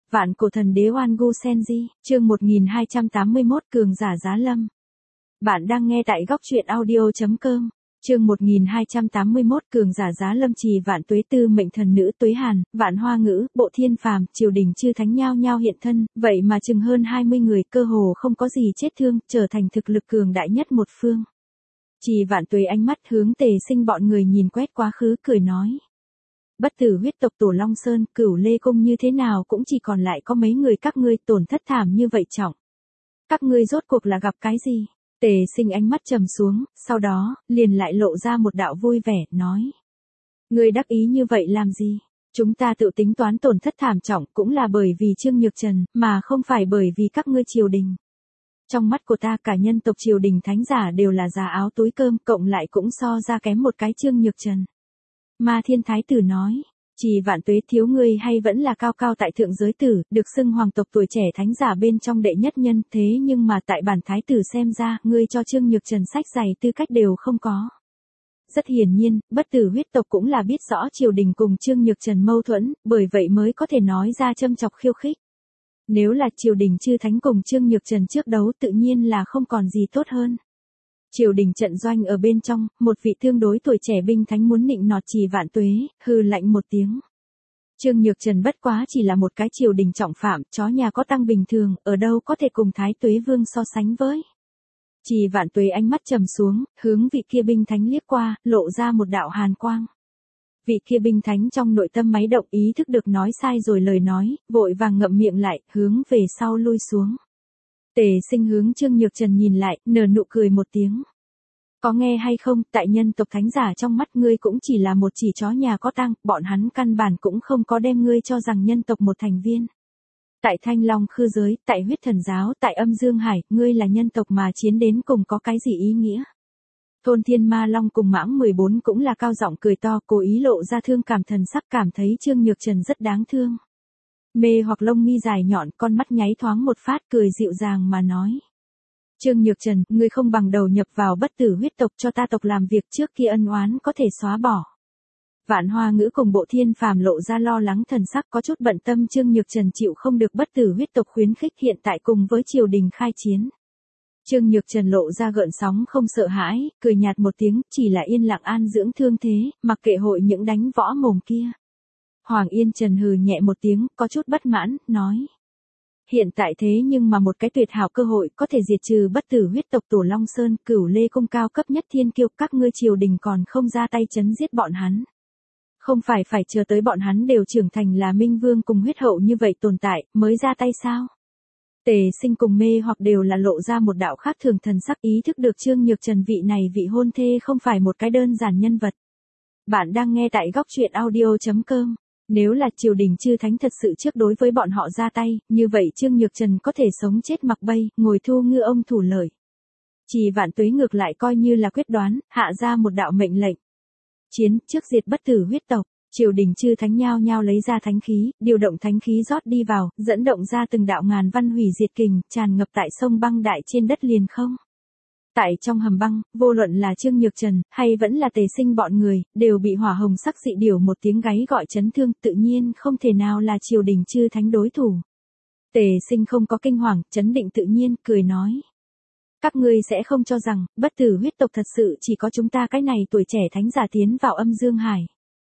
Vạn cổ thần đế Oan Gu Senji, chương 1281 cường giả giá lâm. Bạn đang nghe tại góc truyện audio.com. Chương 1281 cường giả giá lâm. Trì vạn tuế, tư mệnh thần nữ Tuế Hàn, Vạn Hoa Ngữ, Bộ Thiên Phàm, triều đình chư thánh nhao nhao hiện thân, vậy mà chừng hơn 20 người, cơ hồ không có gì chết thương, trở thành thực lực cường đại nhất một phương. Trì vạn tuế ánh mắt hướng Tề Sinh bọn người nhìn quét quá khứ, cười nói: Bất tử huyết tộc Tổ Long Sơn, Cửu Lê Cung như thế nào cũng chỉ còn lại có mấy người các ngươi, tổn thất thảm như vậy trọng. Các ngươi rốt cuộc là gặp cái gì? Tề Sinh ánh mắt trầm xuống, sau đó, liền lại lộ ra một đạo vui vẻ, nói: Ngươi đắc ý như vậy làm gì? Chúng ta tự tính toán tổn thất thảm trọng cũng là bởi vì Trương Nhược Trần, mà không phải bởi vì các ngươi triều đình. Trong mắt của ta cả nhân tộc triều đình thánh giả đều là giá áo túi cơm, cộng lại cũng so ra kém một cái Trương Nhược Trần. Ma Thiên Thái Tử nói: Trì vạn tuế, thiếu ngươi hay vẫn là cao cao tại thượng giới tử, được xưng hoàng tộc tuổi trẻ thánh giả bên trong đệ nhất nhân, thế nhưng mà tại bản thái tử xem ra, ngươi cho Trương Nhược Trần sách giày tư cách đều không có. Rất hiển nhiên, bất tử huyết tộc cũng là biết rõ triều đình cùng Trương Nhược Trần mâu thuẫn, bởi vậy mới có thể nói ra châm chọc khiêu khích. Nếu là triều đình chư thánh cùng Trương Nhược Trần trước đấu, tự nhiên là không còn gì tốt hơn. Triều đình trận doanh ở bên trong, một vị tương đối tuổi trẻ binh thánh muốn nịnh nọt Trì vạn tuế, hừ lạnh một tiếng. Trương Nhược Trần bất quá chỉ là một cái triều đình trọng phạm, chó nhà có tăng bình thường, ở đâu có thể cùng Thái Tuế Vương so sánh với. Trì vạn tuế ánh mắt trầm xuống, hướng vị kia binh thánh liếc qua, lộ ra một đạo hàn quang. Vị kia binh thánh trong nội tâm máy động, ý thức được nói sai rồi lời nói, vội vàng ngậm miệng lại, hướng về sau lui xuống. Tề Sinh hướng Trương Nhược Trần nhìn lại, nở nụ cười một tiếng. Có nghe hay không, tại nhân tộc thánh giả trong mắt ngươi cũng chỉ là một chỉ chó nhà có tang, bọn hắn căn bản cũng không có đem ngươi cho rằng nhân tộc một thành viên. Tại Thanh Long Khư giới, tại huyết thần giáo, tại âm Dương Hải, ngươi là nhân tộc mà chiến đến cùng có cái gì ý nghĩa? Thôn Thiên Ma Long cùng Mãng 14 cũng là cao giọng cười to, cố ý lộ ra thương cảm thần sắc, cảm thấy Trương Nhược Trần rất đáng thương. Mê hoặc lông mi dài nhọn, con mắt nháy thoáng một phát, cười dịu dàng mà nói: Trương Nhược Trần, ngươi không bằng đầu nhập vào bất tử huyết tộc cho ta tộc làm việc, trước kia ân oán có thể xóa bỏ. Vạn Hoa Ngữ cùng Bộ Thiên Phàm lộ ra lo lắng thần sắc, có chút bận tâm Trương Nhược Trần chịu không được bất tử huyết tộc khuyến khích, hiện tại cùng với triều đình khai chiến. Trương Nhược Trần lộ ra gợn sóng không sợ hãi, cười nhạt một tiếng, chỉ là yên lặng an dưỡng thương thế, mặc kệ hội những đánh võ mồm kia. Hoàng Yên Trần hừ nhẹ một tiếng, có chút bất mãn, nói: Hiện tại thế nhưng mà một cái tuyệt hảo cơ hội, có thể diệt trừ bất tử huyết tộc Tổ Long Sơn, Cửu Lê Cung cao cấp nhất thiên kiêu, các ngươi triều đình còn không ra tay chấn giết bọn hắn. Không phải phải chờ tới bọn hắn đều trưởng thành là minh vương cùng huyết hậu như vậy tồn tại, mới ra tay sao? Tề Sinh cùng Mê hoặc đều là lộ ra một đạo khác thường thần sắc, ý thức được Trương Nhược Trần vị này vị hôn thê không phải một cái đơn giản nhân vật. Bạn đang nghe tại góc truyện audio.com. Nếu là triều đình chư thánh thật sự trước đối với bọn họ ra tay, như vậy Trương Nhược Trần có thể sống chết mặc bay, ngồi thu ngư ông thủ lợi. Trì vạn tuế ngược lại coi như là quyết đoán, hạ ra một đạo mệnh lệnh. Chiến, trước diệt bất tử huyết tộc. Triều đình chư thánh nhao nhao lấy ra thánh khí, điều động thánh khí rót đi vào, dẫn động ra từng đạo ngàn văn hủy diệt kình, tràn ngập tại sông băng đại trên đất liền không. Tại trong hầm băng, vô luận là Trương Nhược Trần, hay vẫn là Tề Sinh bọn người, đều bị hỏa hồng sắc dị điểu một tiếng gáy gọi chấn thương, tự nhiên không thể nào là triều đình chư thánh đối thủ. Tề Sinh không có kinh hoàng, chấn định tự nhiên, cười nói: Các ngươi sẽ không cho rằng, bất tử huyết tộc thật sự chỉ có chúng ta cái này tuổi trẻ thánh giả tiến vào âm Dương Hải.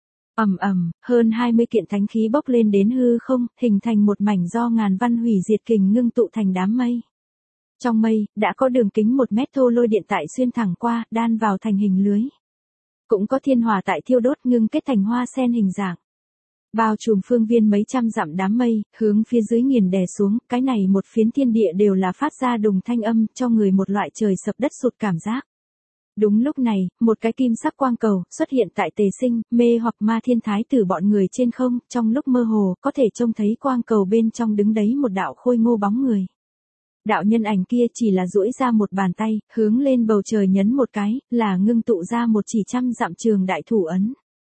Ầm ầm, hơn 20 kiện thánh khí bốc lên đến hư không, hình thành một mảnh do ngàn văn hủy diệt kình ngưng tụ thành đám mây. Trong mây, đã có đường kính 1 mét thô lôi điện tại xuyên thẳng qua, đan vào thành hình lưới. Cũng có thiên hỏa tại thiêu đốt ngưng kết thành hoa sen hình dạng. Bao trùm phương viên mấy trăm dặm đám mây, hướng phía dưới nghiền đè xuống, cái này một phiến thiên địa đều là phát ra đùng thanh âm, cho người một loại trời sập đất sụt cảm giác. Đúng lúc này, một cái kim sắc quang cầu xuất hiện tại Tề Sinh, Mê hoặc Ma Thiên Thái Tử bọn người trên không, trong lúc mơ hồ, có thể trông thấy quang cầu bên trong đứng đấy một đạo khôi ngô bóng người. Đạo nhân ảnh kia chỉ là duỗi ra một bàn tay, hướng lên bầu trời nhấn một cái, là ngưng tụ ra một chỉ 100 dặm trường đại thủ ấn.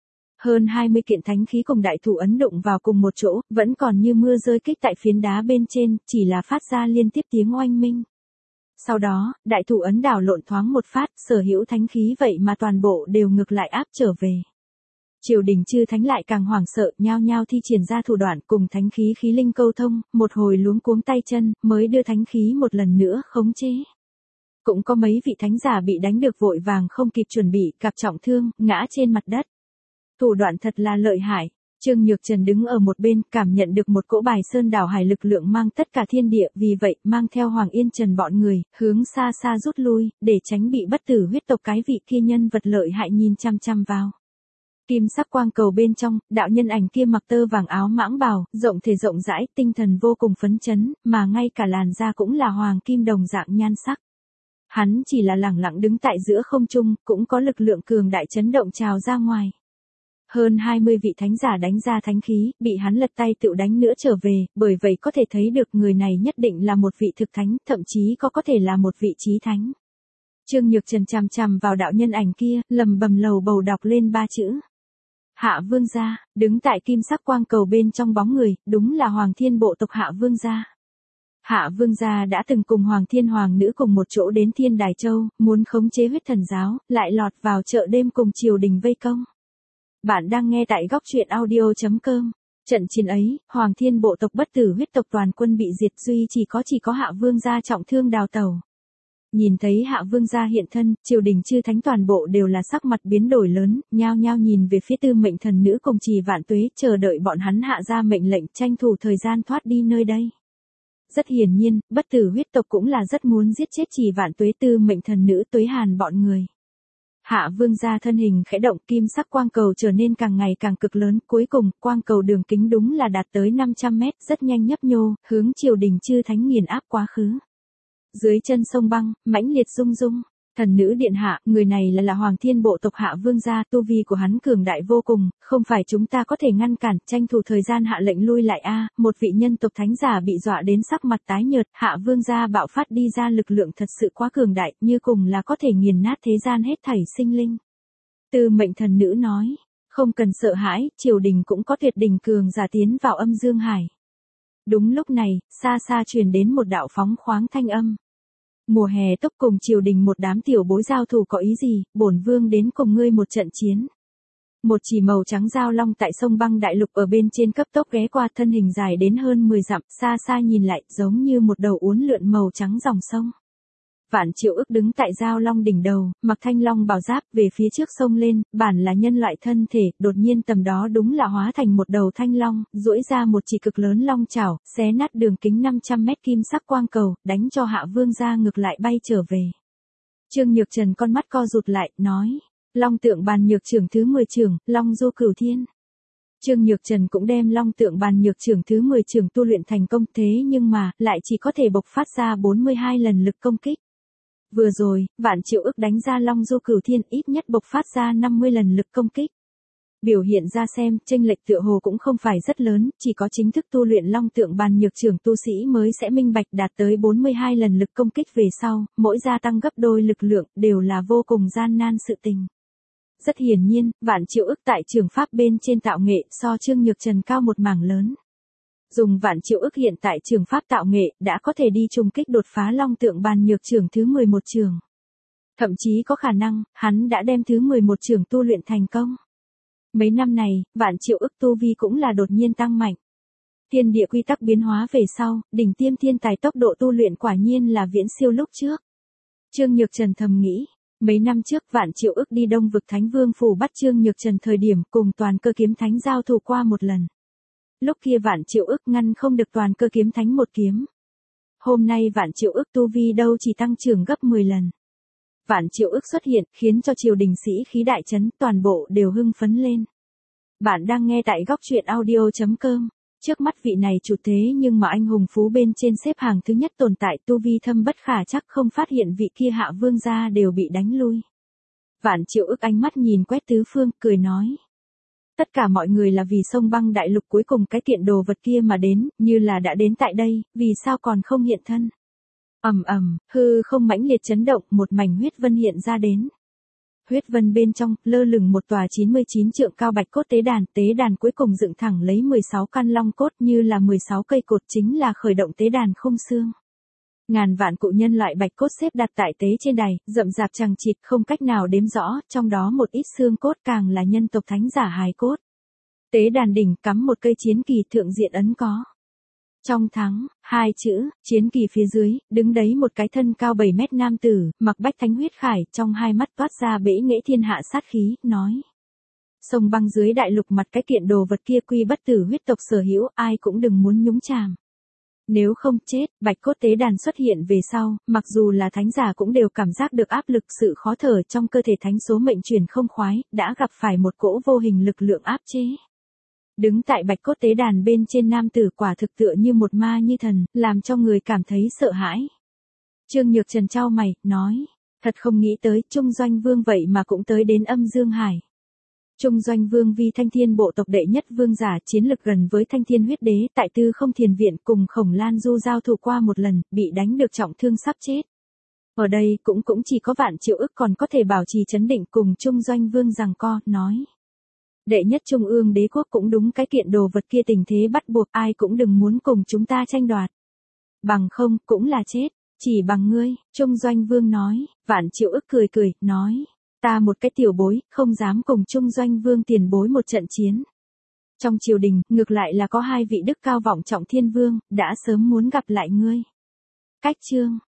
Hơn 20 kiện thánh khí cùng đại thủ ấn đụng vào cùng một chỗ, vẫn còn như mưa rơi kích tại phiến đá bên trên, chỉ là phát ra liên tiếp tiếng oanh minh. Sau đó, đại thủ ấn đảo lộn thoáng một phát, sở hữu thánh khí vậy mà toàn bộ đều ngược lại áp trở về. Triều đình chư thánh lại càng hoảng sợ, nhao nhao thi triển ra thủ đoạn cùng thánh khí khí linh câu thông, một hồi luống cuống tay chân, mới đưa thánh khí một lần nữa khống chế. Cũng có mấy vị thánh giả bị đánh được vội vàng không kịp chuẩn bị, gặp trọng thương, ngã trên mặt đất. Thủ đoạn thật là lợi hại. Trương Nhược Trần đứng ở một bên, cảm nhận được một cỗ bài sơn đảo hải lực lượng mang tất cả thiên địa, vì vậy, mang theo Hoàng Yên Trần bọn người, hướng xa xa rút lui, để tránh bị bất tử huyết tộc cái vị kia nhân vật lợi hại nhìn chăm chăm vào. Kim sắc quang cầu bên trong, đạo nhân ảnh kia mặc tơ vàng áo mãng bào, rộng thể rộng rãi, tinh thần vô cùng phấn chấn, mà ngay cả làn da cũng là hoàng kim đồng dạng nhan sắc. Hắn chỉ là lẳng lặng đứng tại giữa không trung, cũng có lực lượng cường đại chấn động trào ra ngoài. Hơn 20 vị thánh giả đánh ra thánh khí, bị hắn lật tay tự đánh nữa trở về, bởi vậy có thể thấy được người này nhất định là một vị thực thánh, thậm chí có thể là một vị chí thánh. Trương Nhược Trần chằm chằm vào đạo nhân ảnh kia, lầm bầm lầu bầu đọc lên 3 chữ. Hạ Vương gia, đứng tại kim sắc quang cầu bên trong bóng người, đúng là Hoàng Thiên bộ tộc Hạ Vương gia. Hạ Vương gia đã từng cùng Hoàng Thiên Hoàng nữ cùng một chỗ đến Thiên Đài Châu, muốn khống chế huyết thần giáo, lại lọt vào chợ đêm cùng triều đình vây công. Bạn đang nghe tại góc truyện audio.com. Trận chiến ấy, Hoàng Thiên bộ tộc bất tử huyết tộc toàn quân bị diệt, duy chỉ có Hạ Vương gia trọng thương đào tẩu. Nhìn thấy Hạ Vương gia hiện thân, triều đình chư thánh toàn bộ đều là sắc mặt biến đổi lớn, nhao nhao nhìn về phía Tư Mệnh Thần Nữ cùng Trì Vạn Tuế, chờ đợi bọn hắn hạ ra mệnh lệnh, tranh thủ thời gian thoát đi nơi đây. Rất hiển nhiên, bất tử huyết tộc cũng là rất muốn giết chết Trì Vạn Tuế, Tư Mệnh Thần Nữ, Tuế Hàn bọn người. Hạ Vương gia thân hình khẽ động, kim sắc quang cầu trở nên càng ngày càng cực lớn, cuối cùng, quang cầu đường kính đúng là đạt tới 500 mét, rất nhanh nhấp nhô, hướng triều đình chư thánh nghiền áp quá khứ. Dưới chân sông băng, mãnh liệt rung rung. Thần nữ điện hạ, người này là Hoàng Thiên bộ tộc Hạ Vương gia, tu vi của hắn cường đại vô cùng, không phải chúng ta có thể ngăn cản, tranh thủ thời gian hạ lệnh lui lại a. Một vị nhân tộc thánh giả bị dọa đến sắc mặt tái nhợt, Hạ Vương gia bạo phát đi ra lực lượng thật sự quá cường đại, như cùng là có thể nghiền nát thế gian hết thảy sinh linh. Tư Mệnh Thần Nữ nói, không cần sợ hãi, triều đình cũng có tuyệt đỉnh cường giả tiến vào âm dương hải. Đúng lúc này, xa xa truyền đến một đạo phóng khoáng thanh âm. Mùa hè tốc cùng triều đình một đám tiểu bối giao thủ có ý gì, bổn vương đến cùng ngươi một trận chiến. Một chỉ màu trắng giao long tại sông băng đại lục ở bên trên cấp tốc ghé qua, thân hình dài đến hơn 10 dặm, xa xa nhìn lại giống như một đầu uốn lượn màu trắng dòng sông. Vạn Triệu Ức đứng tại giao long đỉnh đầu, mặc thanh long bào giáp về phía trước sông lên, bản là nhân loại thân thể, đột nhiên tầm đó đúng là hóa thành một đầu thanh long, duỗi ra một chỉ cực lớn long chảo, xé nát đường kính 500 mét kim sắc quang cầu, đánh cho Hạ Vương gia ngược lại bay trở về. Trương Nhược Trần con mắt co rụt lại, nói, Long Tượng Bàn Nhược Trưởng thứ 10 trưởng, Long Du Cửu Thiên. Trương Nhược Trần cũng đem Long Tượng Bàn Nhược Trưởng thứ 10 trưởng tu luyện thành công, thế nhưng mà, lại chỉ có thể bộc phát ra 42 lần lực công kích. Vừa rồi, Vạn Triệu Ức đánh ra Long Du Cửu Thiên ít nhất bộc phát ra 50 lần lực công kích. Biểu hiện ra xem, chênh lệch tựa hồ cũng không phải rất lớn, chỉ có chính thức tu luyện Long Tượng Bàn Nhược Trưởng tu sĩ mới sẽ minh bạch, đạt tới 42 lần lực công kích về sau, mỗi gia tăng gấp đôi lực lượng, đều là vô cùng gian nan sự tình. Rất hiển nhiên, Vạn Triệu Ức tại trường pháp bên trên tạo nghệ so Trương Nhược Trần cao một mảng lớn. Dùng Vạn Triệu Ức hiện tại trường pháp tạo nghệ, đã có thể đi trùng kích đột phá Long Tượng Bàn Nhược Trưởng thứ 11 trường. Thậm chí có khả năng, hắn đã đem thứ 11 trường tu luyện thành công. Mấy năm này, Vạn Triệu Ức tu vi cũng là đột nhiên tăng mạnh. Thiên địa quy tắc biến hóa về sau, đỉnh tiêm thiên tài tốc độ tu luyện quả nhiên là viễn siêu lúc trước. Trương Nhược Trần thầm nghĩ, mấy năm trước Vạn Triệu Ức đi Đông vực Thánh Vương phủ bắt Trương Nhược Trần thời điểm cùng Toàn Cơ Kiếm Thánh giao thủ qua một lần. Lúc kia Vạn Triệu Ức ngăn không được Toàn Cơ Kiếm Thánh một kiếm. Hôm nay Vạn Triệu Ức tu vi đâu chỉ tăng trưởng gấp 10 lần. Vạn Triệu Ức xuất hiện, khiến cho triều đình sĩ khí đại chấn, toàn bộ đều hưng phấn lên. Bạn đang nghe tại góc truyện audio.com. Trước mắt vị này chủ thế nhưng mà anh hùng phú bên trên xếp hàng thứ nhất tồn tại, tu vi thâm bất khả chắc, không phát hiện vị kia Hạ Vương gia đều bị đánh lui. Vạn Triệu Ức ánh mắt nhìn quét tứ phương, cười nói. Tất cả mọi người là vì sông băng đại lục cuối cùng cái tiện đồ vật kia mà đến, như là đã đến tại đây, vì sao còn không hiện thân. Hư không mãnh liệt chấn động, một mảnh huyết vân hiện ra đến. Huyết vân bên trong, lơ lửng một tòa 99 trượng cao bạch cốt tế đàn cuối cùng dựng thẳng lấy 16 căn long cốt như là 16 cây cột, chính là khởi động tế đàn khung xương. Ngàn vạn cụ nhân loại bạch cốt xếp đặt tại tế trên đài, rậm rạp chằng chịt không cách nào đếm rõ, trong đó một ít xương cốt càng là nhân tộc thánh giả hài cốt. Tế đàn đỉnh cắm một cây chiến kỳ thượng diện ấn có trong thắng, hai chữ, chiến kỳ phía dưới, đứng đấy một cái thân cao 7 mét nam tử, mặc bách thánh huyết khải, trong hai mắt toát ra bể nghệ thiên hạ sát khí, nói. Sông băng dưới đại lục mặt cái kiện đồ vật kia quy bất tử huyết tộc sở hữu, ai cũng đừng muốn nhúng chàm. Nếu không chết, bạch cốt tế đàn xuất hiện về sau, mặc dù là thánh giả cũng đều cảm giác được áp lực sự khó thở trong cơ thể thánh số mệnh truyền không khoái, đã gặp phải một cỗ vô hình lực lượng áp chế. Đứng tại bạch cốt tế đàn bên trên nam tử quả thực tựa như một ma như thần, làm cho người cảm thấy sợ hãi. Trương Nhược Trần chau mày, nói, thật không nghĩ tới Trung Doanh Vương vậy mà cũng tới đến Âm Dương Hải. Trung Doanh Vương vì Thanh Thiên bộ tộc đệ nhất vương giả, chiến lực gần với Thanh Thiên huyết đế, tại Tư Không Thiền viện cùng Khổng Lan Du giao thủ qua một lần, bị đánh được trọng thương sắp chết. Ở đây cũng chỉ có Vạn Triệu Ức còn có thể bảo trì trấn định cùng Trung Doanh Vương giằng co, nói. Đệ nhất Trung ương đế quốc cũng đúng cái kiện đồ vật kia, tình thế bắt buộc, ai cũng đừng muốn cùng chúng ta tranh đoạt. Bằng không, cũng là chết, chỉ bằng ngươi, Trung Doanh Vương nói. Vạn Triệu Ức cười cười, nói. Ta một cái tiểu bối, không dám cùng Trung Doanh Vương tiền bối một trận chiến. Trong triều đình, ngược lại là có hai vị đức cao vọng trọng thiên vương, đã sớm muốn gặp lại ngươi. Cách chương.